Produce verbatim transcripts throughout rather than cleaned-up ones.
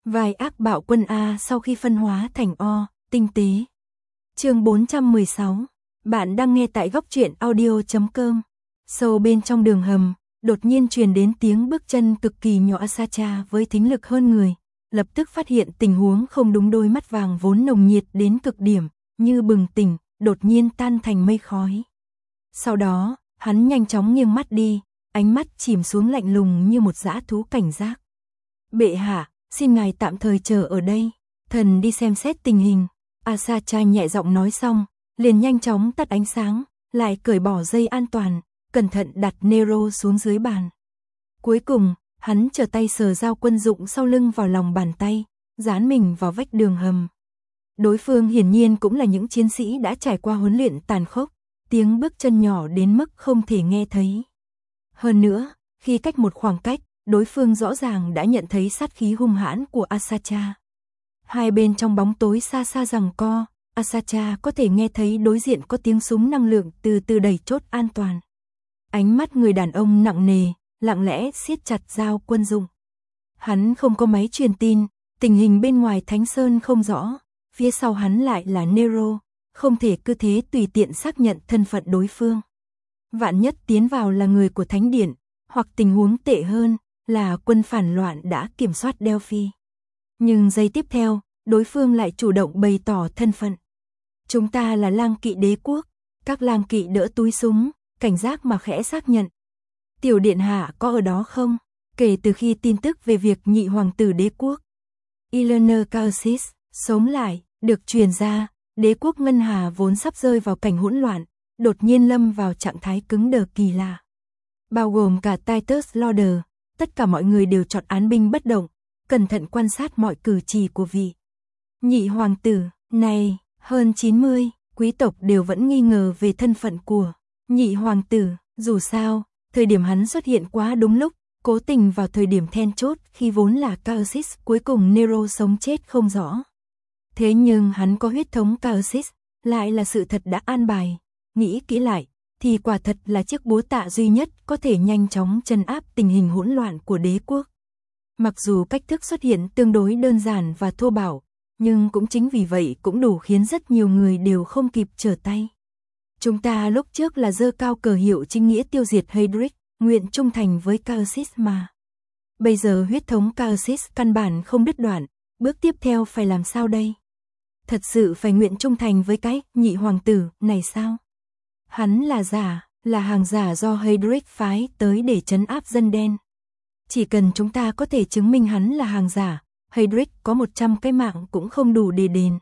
Vai ác bạo quân A sau khi phân hóa thành O, tinh tế. Chương bốn trăm mười sáu. Bạn đang nghe tại góc truyện audio chấm com. Sâu bên trong đường hầm, đột nhiên truyền đến tiếng bước chân cực kỳ nhỏ. Asacha với thính lực hơn người, lập tức phát hiện tình huống không đúng. Đôi mắt vàng vốn nồng nhiệt đến cực điểm, như bừng tỉnh, đột nhiên tan thành mây khói. Sau đó, hắn nhanh chóng nghiêng mắt đi, ánh mắt chìm xuống lạnh lùng như một dã thú cảnh giác. Bệ hạ, xin ngài tạm thời chờ ở đây, thần đi xem xét tình hình. Asacha nhẹ giọng nói xong, liền nhanh chóng tắt ánh sáng, lại cởi bỏ dây an toàn, cẩn thận đặt Nero xuống dưới bàn. Cuối cùng, hắn trở tay sờ dao quân dụng sau lưng vào lòng bàn tay, dán mình vào vách đường hầm. Đối phương hiển nhiên cũng là những chiến sĩ đã trải qua huấn luyện tàn khốc, tiếng bước chân nhỏ đến mức không thể nghe thấy. Hơn nữa, khi cách một khoảng cách, đối phương rõ ràng đã nhận thấy sát khí hung hãn của Asacha. Hai bên trong bóng tối xa xa giằng co, Asacha có thể nghe thấy đối diện có tiếng súng năng lượng từ từ đẩy chốt an toàn. Ánh mắt người đàn ông nặng nề, lặng lẽ siết chặt dao quân dụng. Hắn không có máy truyền tin, tình hình bên ngoài Thánh Sơn không rõ, phía sau hắn lại là Nero, không thể cứ thế tùy tiện xác nhận thân phận đối phương. Vạn nhất tiến vào là người của Thánh Điện, hoặc tình huống tệ hơn, là quân phản loạn đã kiểm soát Delphi. Nhưng giây tiếp theo, đối phương lại chủ động bày tỏ thân phận. Chúng ta là lang kỵ đế quốc, các lang kỵ đỡ túi súng, cảnh giác mà khẽ xác nhận. Tiểu điện hạ có ở đó không? Kể từ khi tin tức về việc nhị hoàng tử đế quốc Eleanor Calcis sống lại, được truyền ra, đế quốc Ngân Hà vốn sắp rơi vào cảnh hỗn loạn, đột nhiên lâm vào trạng thái cứng đờ kỳ lạ. Bao gồm cả Titus Lauder, tất cả mọi người đều chọn án binh bất động, cẩn thận quan sát mọi cử chỉ của vị nhị hoàng tử này. Hơn chín mươi quý tộc đều vẫn nghi ngờ về thân phận của nhị hoàng tử, dù sao, thời điểm hắn xuất hiện quá đúng lúc, cố tình vào thời điểm then chốt khi vốn là Calcis, cuối cùng Nero sống chết không rõ. Thế nhưng hắn có huyết thống Calcis, lại là sự thật đã an bài, nghĩ kỹ lại, thì quả thật là chiếc búa tạ duy nhất có thể nhanh chóng trấn áp tình hình hỗn loạn của đế quốc. Mặc dù cách thức xuất hiện tương đối đơn giản và thô bạo, nhưng cũng chính vì vậy cũng đủ khiến rất nhiều người đều không kịp trở tay. Chúng ta lúc trước là giơ cao cờ hiệu chính nghĩa tiêu diệt Heydrich, nguyện trung thành với Calcis mà. Bây giờ huyết thống Calcis căn bản không đứt đoạn, bước tiếp theo phải làm sao đây? Thật sự phải nguyện trung thành với cái nhị hoàng tử này sao? Hắn là giả, là hàng giả do Heydrich phái tới để trấn áp dân đen. Chỉ cần chúng ta có thể chứng minh hắn là hàng giả, Heydrich có một trăm cái mạng cũng không đủ để đền.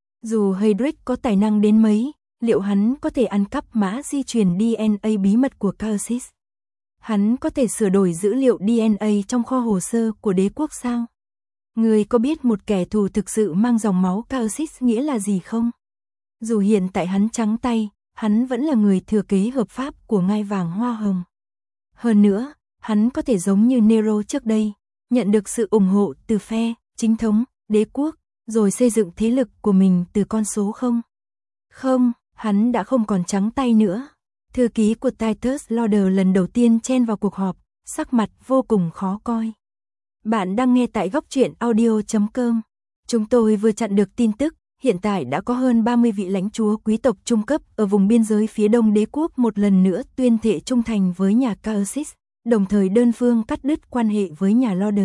Dù Heydrich có tài năng đến mấy, liệu hắn có thể ăn cắp mã di truyền đê en a bí mật của Calcis? Hắn có thể sửa đổi dữ liệu đê en a trong kho hồ sơ của đế quốc sao? Người có biết một kẻ thù thực sự mang dòng máu Calcis nghĩa là gì không? Dù hiện tại hắn trắng tay, hắn vẫn là người thừa kế hợp pháp của ngai vàng hoa hồng. Hơn nữa, hắn có thể giống như Nero trước đây, nhận được sự ủng hộ từ phe chính thống, đế quốc, rồi xây dựng thế lực của mình từ con số không? Không, hắn đã không còn trắng tay nữa. Thư ký của Titus Lauder lần đầu tiên chen vào cuộc họp, sắc mặt vô cùng khó coi. Bạn đang nghe tại góc truyện audio chấm com. Chúng tôi vừa chặn được tin tức, hiện tại đã có hơn ba mươi vị lãnh chúa quý tộc trung cấp ở vùng biên giới phía đông đế quốc một lần nữa tuyên thệ trung thành với nhà Calcis, đồng thời đơn phương cắt đứt quan hệ với nhà Lauder.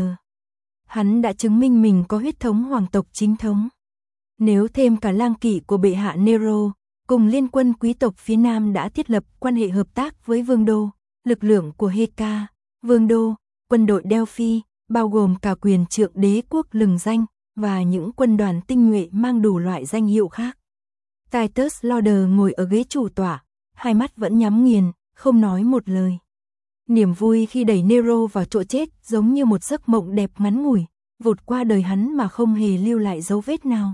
Hắn đã chứng minh mình có huyết thống hoàng tộc chính thống. Nếu thêm cả lang kỵ của bệ hạ Nero, cùng liên quân quý tộc phía Nam đã thiết lập quan hệ hợp tác với Vương đô, lực lượng của Heka, Vương đô, quân đội Delphi, bao gồm cả quyền trượng đế quốc lừng danh, và những quân đoàn tinh nhuệ mang đủ loại danh hiệu khác. Titus Lauder ngồi ở ghế chủ tọa, hai mắt vẫn nhắm nghiền, không nói một lời. Niềm vui khi đẩy Nero vào chỗ chết giống như một giấc mộng đẹp ngắn ngủi, vụt qua đời hắn mà không hề lưu lại dấu vết nào.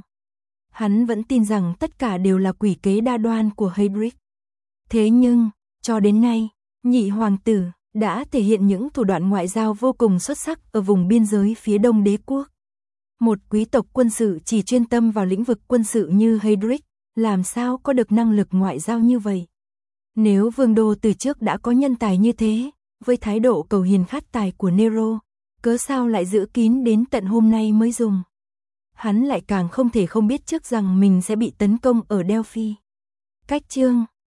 Hắn vẫn tin rằng tất cả đều là quỷ kế đa đoan của Heydrich. Thế nhưng, cho đến nay, nhị hoàng tử đã thể hiện những thủ đoạn ngoại giao vô cùng xuất sắc ở vùng biên giới phía đông đế quốc. Một quý tộc quân sự chỉ chuyên tâm vào lĩnh vực quân sự như Heydrich, làm sao có được năng lực ngoại giao như vậy? Nếu Vương đô từ trước đã có nhân tài như thế, với thái độ cầu hiền khát tài của Nero, cớ sao lại giữ kín đến tận hôm nay mới dùng. Hắn lại càng không thể không biết trước rằng mình sẽ bị tấn công ở Delphi. Cách chương